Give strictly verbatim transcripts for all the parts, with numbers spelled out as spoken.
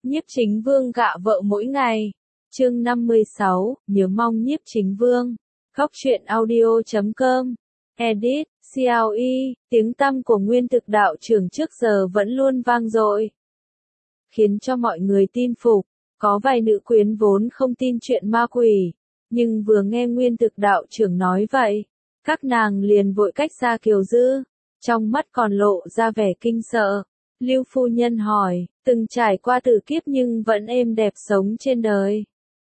Nhiếp Chính Vương gạ vợ mỗi ngày. Chương năm mươi sáu, nhớ mong Nhiếp Chính Vương. Góc truyện audio chấm com. Edit, xê lờ e, tiếng tăm của nguyên thực đạo trưởng trước giờ vẫn luôn vang dội, khiến cho mọi người tin phục. Có vài nữ quyến vốn không tin chuyện ma quỷ, nhưng vừa nghe nguyên thực đạo trưởng nói vậy, các nàng liền vội cách xa Kiều Dư, trong mắt còn lộ ra vẻ kinh sợ. Lưu phu nhân hỏi, từng trải qua tử kiếp nhưng vẫn êm đẹp sống trên đời.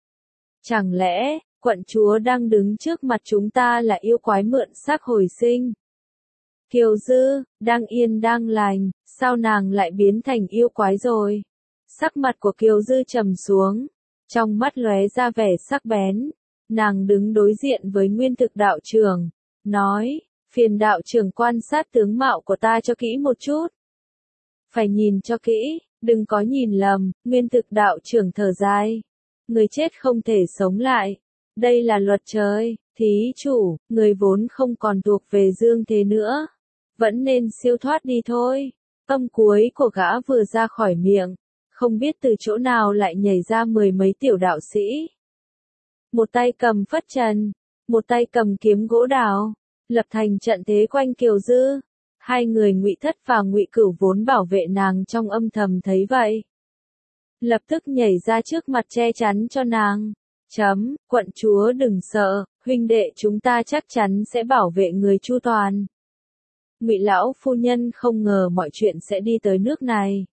Chẳng lẽ, quận chúa đang đứng trước mặt chúng ta là yêu quái mượn xác hồi sinh? Kiều Dư, đang yên đang lành, sao nàng lại biến thành yêu quái rồi? Sắc mặt của Kiều Dư trầm xuống, trong mắt lóe ra vẻ sắc bén. Nàng đứng đối diện với nguyên thực đạo trưởng, nói, phiền đạo trưởng quan sát tướng mạo của ta cho kỹ một chút. Phải nhìn cho kỹ, đừng có nhìn lầm. Nguyên thực đạo trưởng thở dài. Người chết không thể sống lại. Đây là luật trời, thí chủ, người vốn không còn thuộc về dương thế nữa. Vẫn nên siêu thoát đi thôi. Âm cuối của gã vừa ra khỏi miệng, không biết từ chỗ nào lại nhảy ra mười mấy tiểu đạo sĩ. Một tay cầm phất trần, một tay cầm kiếm gỗ đào, lập thành trận thế quanh Kiều Dư. Hai người Ngụy Thất và Ngụy Cửu vốn bảo vệ nàng trong âm thầm thấy vậy, lập tức nhảy ra trước mặt che chắn cho nàng. Chấm, quận chúa đừng sợ, huynh đệ chúng ta chắc chắn sẽ bảo vệ người chu toàn. Ngụy lão phu nhân không ngờ mọi chuyện sẽ đi tới nước này.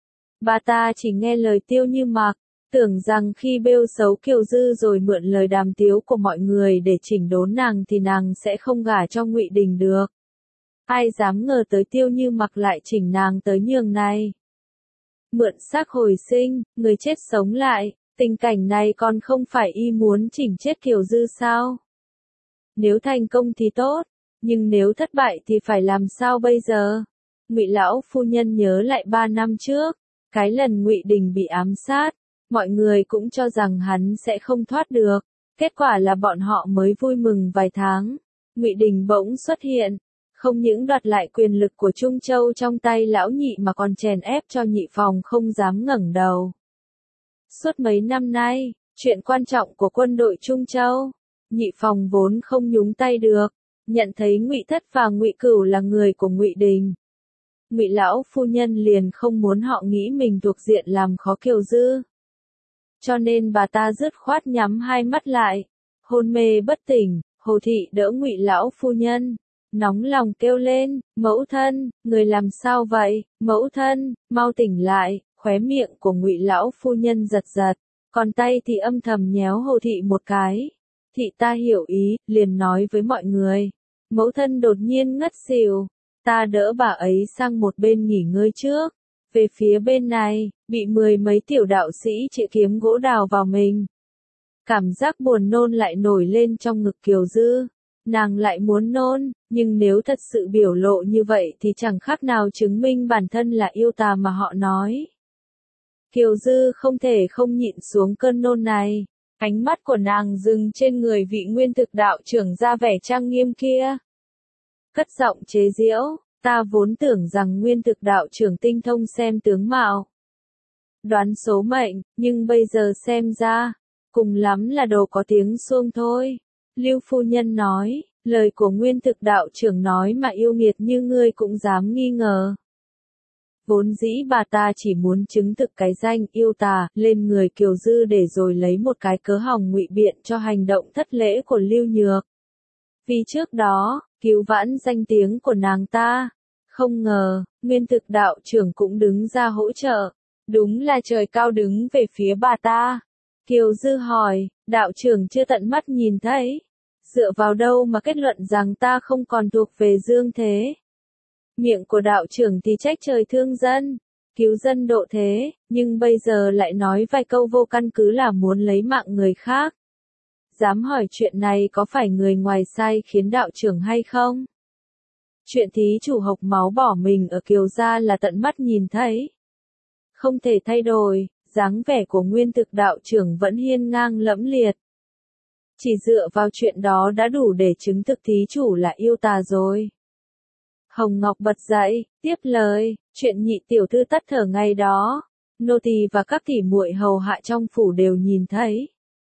Bà ta chỉ nghe lời Tiêu Như Mặc, tưởng rằng khi bêu xấu Kiều Dư rồi mượn lời đàm tiếu của mọi người để chỉnh đốn nàng thì nàng sẽ không gả cho Ngụy Đình được. Ai dám ngờ tới Tiêu Như Mặc lại chỉnh nàng tới nhường này. Mượn xác hồi sinh, người chết sống lại, tình cảnh này còn không phải y muốn chỉnh chết Kiều Dư sao? Nếu thành công thì tốt, nhưng nếu thất bại thì phải làm sao bây giờ? Ngụy lão phu nhân nhớ lại ba năm trước, cái lần Ngụy Đình bị ám sát, mọi người cũng cho rằng hắn sẽ không thoát được, kết quả là bọn họ mới vui mừng vài tháng, Ngụy Đình bỗng xuất hiện. Không những đoạt lại quyền lực của Trung Châu trong tay lão nhị mà còn chèn ép cho nhị phòng không dám ngẩng đầu. Suốt mấy năm nay, chuyện quan trọng của quân đội Trung Châu, nhị phòng vốn không nhúng tay được, nhận thấy Ngụy Thất và Ngụy Cửu là người của Ngụy Đình. Ngụy lão phu nhân liền không muốn họ nghĩ mình thuộc diện làm khó Kiều Dư. Cho nên bà ta dứt khoát nhắm hai mắt lại, hôn mê bất tỉnh. Hồ thị đỡ Ngụy lão phu nhân, nóng lòng kêu lên, mẫu thân, người làm sao vậy, mẫu thân, mau tỉnh lại. Khóe miệng của Ngụy lão phu nhân giật giật, còn tay thì âm thầm nhéo Hồ thị một cái. Thị ta hiểu ý, liền nói với mọi người, mẫu thân đột nhiên ngất xỉu, ta đỡ bà ấy sang một bên nghỉ ngơi trước. Về phía bên này, bị mười mấy tiểu đạo sĩ chĩa kiếm gỗ đào vào mình. Cảm giác buồn nôn lại nổi lên trong ngực Kiều Dư. Nàng lại muốn nôn, nhưng nếu thật sự biểu lộ như vậy thì chẳng khác nào chứng minh bản thân là yêu tà mà họ nói. Kiều Dư không thể không nhịn xuống cơn nôn này. Ánh mắt của nàng dừng trên người vị nguyên thực đạo trưởng ra vẻ trang nghiêm kia. Cất giọng chế giễu, ta vốn tưởng rằng nguyên thực đạo trưởng tinh thông xem tướng mạo, đoán số mệnh, nhưng bây giờ xem ra, cùng lắm là đồ có tiếng xuông thôi. Lưu phu nhân nói, lời của nguyên thực đạo trưởng nói mà yêu nghiệt như ngươi cũng dám nghi ngờ. Vốn dĩ bà ta chỉ muốn chứng thực cái danh yêu tà lên người Kiều Dư để rồi lấy một cái cớ hòng ngụy biện cho hành động thất lễ của Lưu Nhược. Vì trước đó, cứu vãn danh tiếng của nàng ta. Không ngờ, nguyên thực đạo trưởng cũng đứng ra hỗ trợ. Đúng là trời cao đứng về phía bà ta. Kiều Dư hỏi, đạo trưởng chưa tận mắt nhìn thấy. Dựa vào đâu mà kết luận rằng ta không còn thuộc về dương thế? Miệng của đạo trưởng thì trách trời thương dân, cứu dân độ thế, nhưng bây giờ lại nói vài câu vô căn cứ là muốn lấy mạng người khác. Dám hỏi chuyện này có phải người ngoài sai khiến đạo trưởng hay không? Chuyện thí chủ hộc máu bỏ mình ở Kiều gia là tận mắt nhìn thấy. Không thể thay đổi, dáng vẻ của nguyên thực đạo trưởng vẫn hiên ngang lẫm liệt. Chỉ dựa vào chuyện đó đã đủ để chứng thực thí chủ là yêu tà rồi. Hồng Ngọc bật dậy, tiếp lời, chuyện nhị tiểu thư tắt thở ngày đó, nô tỳ và các tỷ muội hầu hạ trong phủ đều nhìn thấy.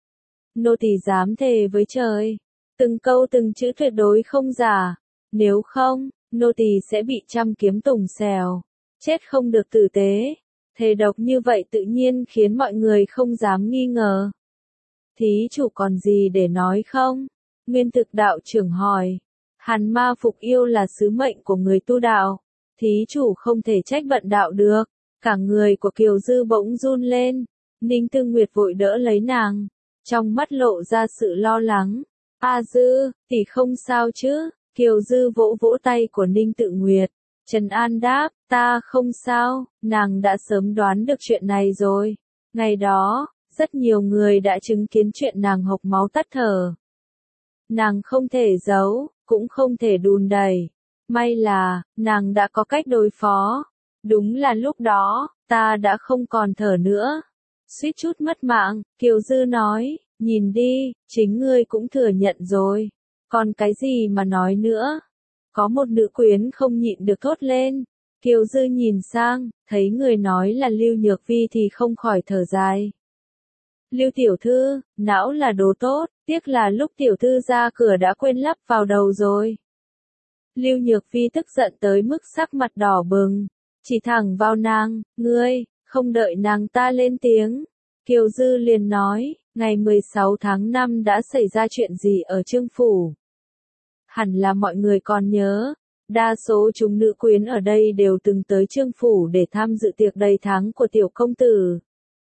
Nô tỳ dám thề với trời, từng câu từng chữ tuyệt đối không giả, nếu không, nô tỳ sẽ bị trăm kiếm tùng xèo, chết không được tử tế. Thề độc như vậy tự nhiên khiến mọi người không dám nghi ngờ. Thí chủ còn gì để nói không? Nguyên Thực đạo trưởng hỏi. Hàn ma phục yêu là sứ mệnh của người tu đạo. Thí chủ không thể trách bận đạo được. Cả người của Kiều Dư bỗng run lên. Ninh Tư Nguyệt vội đỡ lấy nàng. Trong mắt lộ ra sự lo lắng. A Dư, tỷ không sao chứ? Kiều Dư vỗ vỗ tay của Ninh Tự Nguyệt. Trần An đáp, ta không sao, nàng đã sớm đoán được chuyện này rồi. Ngày đó, rất nhiều người đã chứng kiến chuyện nàng hộc máu tắt thở. Nàng không thể giấu, cũng không thể đùn đẩy. May là, nàng đã có cách đối phó. Đúng là lúc đó, ta đã không còn thở nữa. Suýt chút mất mạng, Kiều Dư nói, nhìn đi, chính ngươi cũng thừa nhận rồi. Còn cái gì mà nói nữa? Có một nữ quyến không nhịn được thốt lên. Kiều Dư nhìn sang, thấy người nói là Lưu Nhược Vi thì không khỏi thở dài. Lưu tiểu thư, não là đồ tốt, tiếc là lúc tiểu thư ra cửa đã quên lắp vào đầu rồi. Lưu Nhược Vi tức giận tới mức sắc mặt đỏ bừng, chỉ thẳng vào nàng, ngươi, không đợi nàng ta lên tiếng. Kiều Dư liền nói, ngày mười sáu tháng năm đã xảy ra chuyện gì ở Trương Phủ? Hẳn là mọi người còn nhớ, đa số chúng nữ quyến ở đây đều từng tới Trương Phủ để tham dự tiệc đầy tháng của tiểu công tử.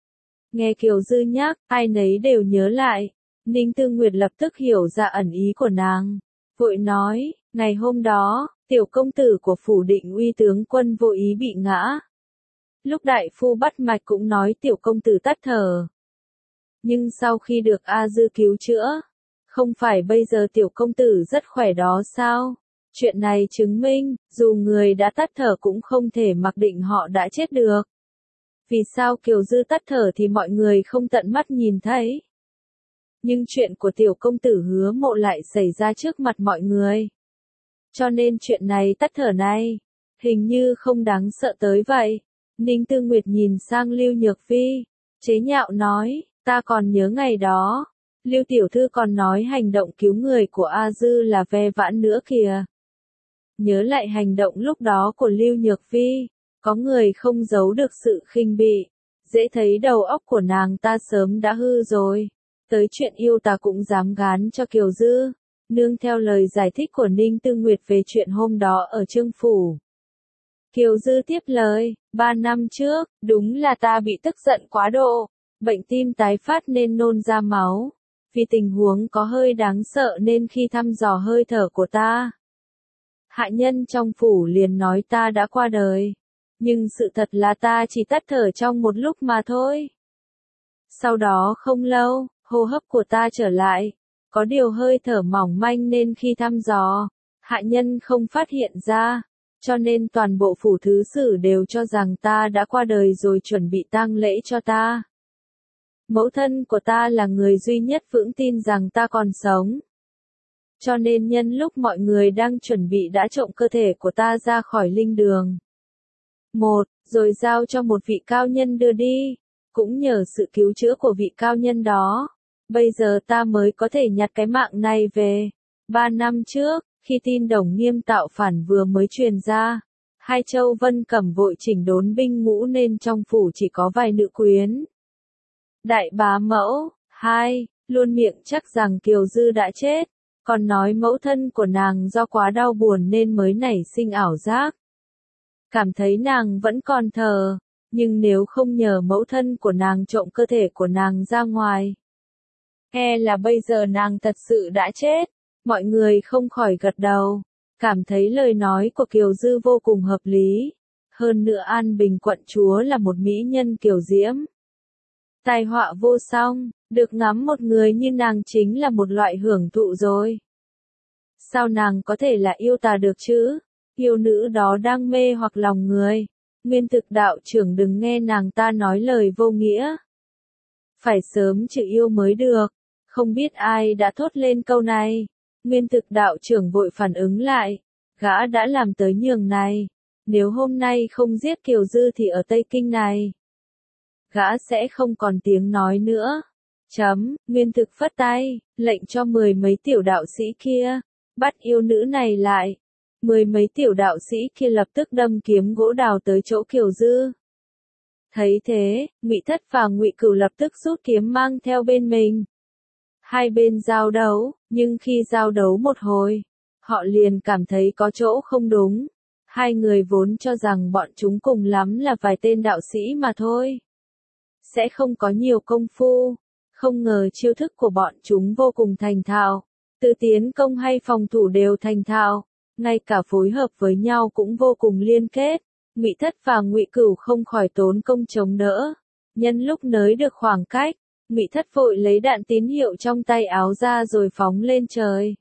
Nghe Kiều Dư nhắc, ai nấy đều nhớ lại. Ninh Tư Nguyệt lập tức hiểu ra ẩn ý của nàng. Vội nói, ngày hôm đó, tiểu công tử của Phủ Định Uy tướng quân vô ý bị ngã. Lúc đại phu bắt mạch cũng nói tiểu công tử tắt thở. Nhưng sau khi được A Dư cứu chữa, không phải bây giờ tiểu công tử rất khỏe đó sao? Chuyện này chứng minh, dù người đã tắt thở cũng không thể mặc định họ đã chết được. Vì sao Kiều Dư tắt thở thì mọi người không tận mắt nhìn thấy? Nhưng chuyện của tiểu công tử Hứa Mộ lại xảy ra trước mặt mọi người. Cho nên chuyện này tắt thở này, hình như không đáng sợ tới vậy. Ninh Tư Nguyệt nhìn sang Lưu Nhược Vi, chế nhạo nói, ta còn nhớ ngày đó. Lưu tiểu thư còn nói hành động cứu người của A Dư là ve vãn nữa kìa. Nhớ lại hành động lúc đó của Lưu Nhược Vi, có người không giấu được sự khinh bỉ, dễ thấy đầu óc của nàng ta sớm đã hư rồi. Tới chuyện yêu ta cũng dám gán cho Kiều Dư, nương theo lời giải thích của Ninh Tư Nguyệt về chuyện hôm đó ở Trương Phủ. Kiều Dư tiếp lời, ba năm trước, đúng là ta bị tức giận quá độ, bệnh tim tái phát nên nôn ra máu. Vì tình huống có hơi đáng sợ nên khi thăm dò hơi thở của ta, hạ nhân trong phủ liền nói ta đã qua đời. Nhưng sự thật là ta chỉ tắt thở trong một lúc mà thôi. Sau đó không lâu, hô hấp của ta trở lại. Có điều hơi thở mỏng manh nên khi thăm dò, hạ nhân không phát hiện ra. Cho nên toàn bộ phủ thứ sử đều cho rằng ta đã qua đời rồi chuẩn bị tang lễ cho ta. Mẫu thân của ta là người duy nhất vững tin rằng ta còn sống. Cho nên nhân lúc mọi người đang chuẩn bị đã trộm cơ thể của ta ra khỏi linh đường. Một, rồi giao cho một vị cao nhân đưa đi. Cũng nhờ sự cứu chữa của vị cao nhân đó, bây giờ ta mới có thể nhặt cái mạng này về. Ba năm trước, khi tin Đồng Nghiêm tạo phản vừa mới truyền ra, Hai Châu Vân Cẩm vội chỉnh đốn binh ngũ nên trong phủ chỉ có vài nữ quyến. Đại bá mẫu, hai, luôn miệng chắc rằng Kiều Dư đã chết, còn nói mẫu thân của nàng do quá đau buồn nên mới nảy sinh ảo giác. Cảm thấy nàng vẫn còn thờ, nhưng nếu không nhờ mẫu thân của nàng trộm cơ thể của nàng ra ngoài, e là bây giờ nàng thật sự đã chết. Mọi người không khỏi gật đầu, cảm thấy lời nói của Kiều Dư vô cùng hợp lý. Hơn nữa An Bình quận chúa là một mỹ nhân kiều diễm. Tai họa vô song, được ngắm một người như nàng chính là một loại hưởng thụ rồi. Sao nàng có thể là yêu tà được chứ? Yêu nữ đó đang mê hoặc lòng người. Nguyên Thực đạo trưởng đừng nghe nàng ta nói lời vô nghĩa. Phải sớm chịu yêu mới được. Không biết ai đã thốt lên câu này. Nguyên Thực đạo trưởng vội phản ứng lại. Gã đã làm tới nhường này. Nếu hôm nay không giết Kiều Dư thì ở Tây Kinh này, gã sẽ không còn tiếng nói nữa. Chấm, Nguyên Thực phất tay, lệnh cho mười mấy tiểu đạo sĩ kia, bắt yêu nữ này lại. Mười mấy tiểu đạo sĩ kia lập tức đâm kiếm gỗ đào tới chỗ Kiều Dư. Thấy thế, Ngụy Thất và Ngụy Cửu lập tức rút kiếm mang theo bên mình. Hai bên giao đấu, nhưng khi giao đấu một hồi, họ liền cảm thấy có chỗ không đúng. Hai người vốn cho rằng bọn chúng cùng lắm là vài tên đạo sĩ mà thôi. Sẽ không có nhiều công phu. Không ngờ chiêu thức của bọn chúng vô cùng thành thạo. Tự tiến công hay phòng thủ đều thành thạo. Ngay cả phối hợp với nhau cũng vô cùng liên kết. Ngụy Thất và Ngụy Cửu không khỏi tốn công chống đỡ. Nhân lúc nới được khoảng cách, Ngụy Thất vội lấy đạn tín hiệu trong tay áo ra rồi phóng lên trời.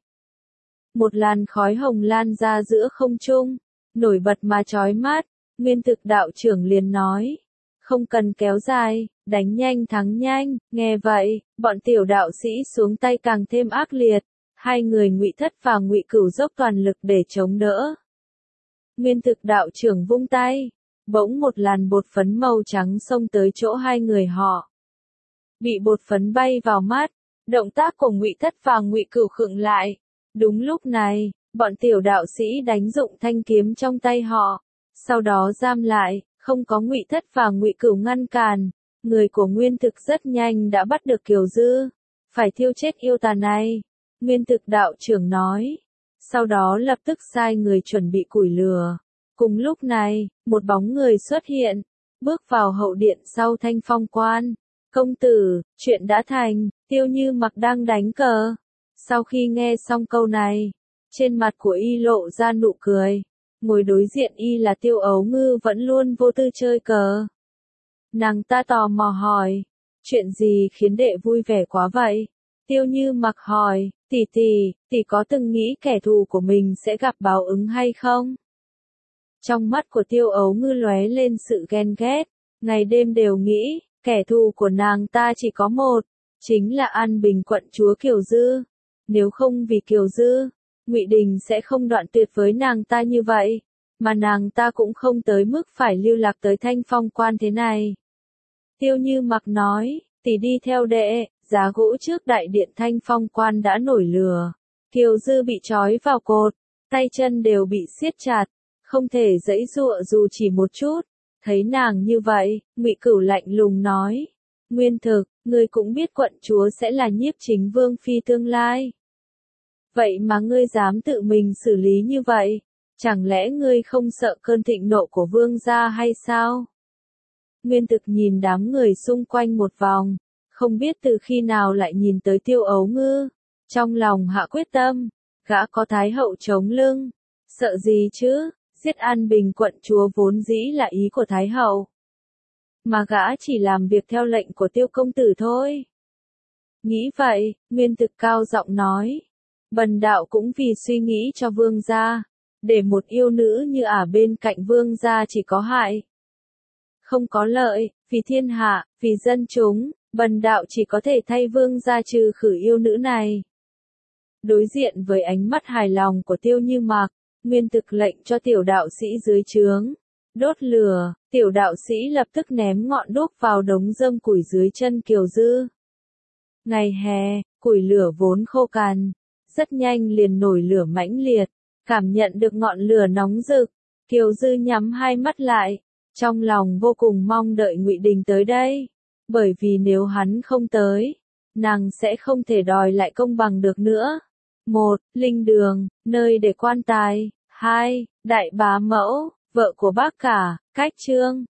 Một làn khói hồng lan ra giữa không trung, nổi bật mà chói mắt. Nguyên Thực đạo trưởng liền nói, không cần kéo dài, đánh nhanh thắng nhanh. Nghe vậy, bọn tiểu đạo sĩ xuống tay càng thêm ác liệt. Hai người Ngụy Thất và Ngụy Cửu dốc toàn lực để chống đỡ. Nguyên Thực đạo trưởng vung tay, bỗng một làn bột phấn màu trắng xông tới chỗ hai người họ. Bị bột phấn bay vào mắt, động tác của Ngụy Thất và Ngụy Cửu khựng lại. Đúng lúc này, bọn tiểu đạo sĩ đánh dụng thanh kiếm trong tay họ, sau đó giam lại, không có Ngụy Thất và Ngụy Cửu ngăn cản, người của Nguyên Thực rất nhanh đã bắt được Kiều Dư, phải thiêu chết yêu tà này. Nguyên Thực đạo trưởng nói, sau đó lập tức sai người chuẩn bị củi lửa. Cùng lúc này, một bóng người xuất hiện, bước vào hậu điện sau Thanh Phong quan. Công tử, chuyện đã thành, Tiêu Như Mặc đang đánh cờ. Sau khi nghe xong câu này, trên mặt của y lộ ra nụ cười. Ngồi đối diện y là Tiêu Ấu Ngư vẫn luôn vô tư chơi cờ. Nàng ta tò mò hỏi, chuyện gì khiến đệ vui vẻ quá vậy? Tiêu Như Mặc hỏi, tỷ tỷ, tỷ có từng nghĩ kẻ thù của mình sẽ gặp báo ứng hay không? Trong mắt của Tiêu Ấu Ngư lóe lên sự ghen ghét, ngày đêm đều nghĩ, kẻ thù của nàng ta chỉ có một, chính là An Bình quận chúa Kiều Dư. Nếu không vì Kiều Dư, Ngụy Đình sẽ không đoạn tuyệt với nàng ta như vậy, mà nàng ta cũng không tới mức phải lưu lạc tới Thanh Phong quan thế này. Tiêu Như Mặc nói, tỷ đi theo đệ. Giá gỗ trước đại điện Thanh Phong quan đã nổi lửa. Kiều Dư bị trói vào cột, tay chân đều bị siết chặt, không thể giãy giụa dù chỉ một chút. Thấy nàng như vậy, Ngụy Cửu lạnh lùng nói, Nguyên Thực, ngươi cũng biết quận chúa sẽ là Nhiếp Chính Vương phi tương lai. Vậy mà ngươi dám tự mình xử lý như vậy, chẳng lẽ ngươi không sợ cơn thịnh nộ của vương gia hay sao? Nguyên Thực nhìn đám người xung quanh một vòng, không biết từ khi nào lại nhìn tới Tiêu Ấu Ngư, trong lòng hạ quyết tâm, gã có Thái hậu chống lưng, sợ gì chứ, giết An Bình quận chúa vốn dĩ là ý của Thái hậu, mà gã chỉ làm việc theo lệnh của Tiêu công tử thôi. Nghĩ vậy, Nguyên Thực cao giọng nói, bần đạo cũng vì suy nghĩ cho vương gia, để một yêu nữ như ả bên cạnh vương gia chỉ có hại, không có lợi, vì thiên hạ, vì dân chúng. Bần đạo chỉ có thể thay vương gia trừ khử yêu nữ này. Đối diện với ánh mắt hài lòng của Tiêu Như Mặc, Nguyên Thực lệnh cho tiểu đạo sĩ dưới trướng đốt lửa, tiểu đạo sĩ lập tức ném ngọn đuốc vào đống rơm củi dưới chân Kiều Dư. Ngày hè, củi lửa vốn khô cằn, rất nhanh liền nổi lửa mãnh liệt, cảm nhận được ngọn lửa nóng rực, Kiều Dư nhắm hai mắt lại, trong lòng vô cùng mong đợi Ngụy Đình tới đây. Bởi vì nếu hắn không tới, nàng sẽ không thể đòi lại công bằng được nữa. Một, Linh đường, nơi để quan tài. Hai, Đại bá mẫu, vợ của bác cả, cách trương.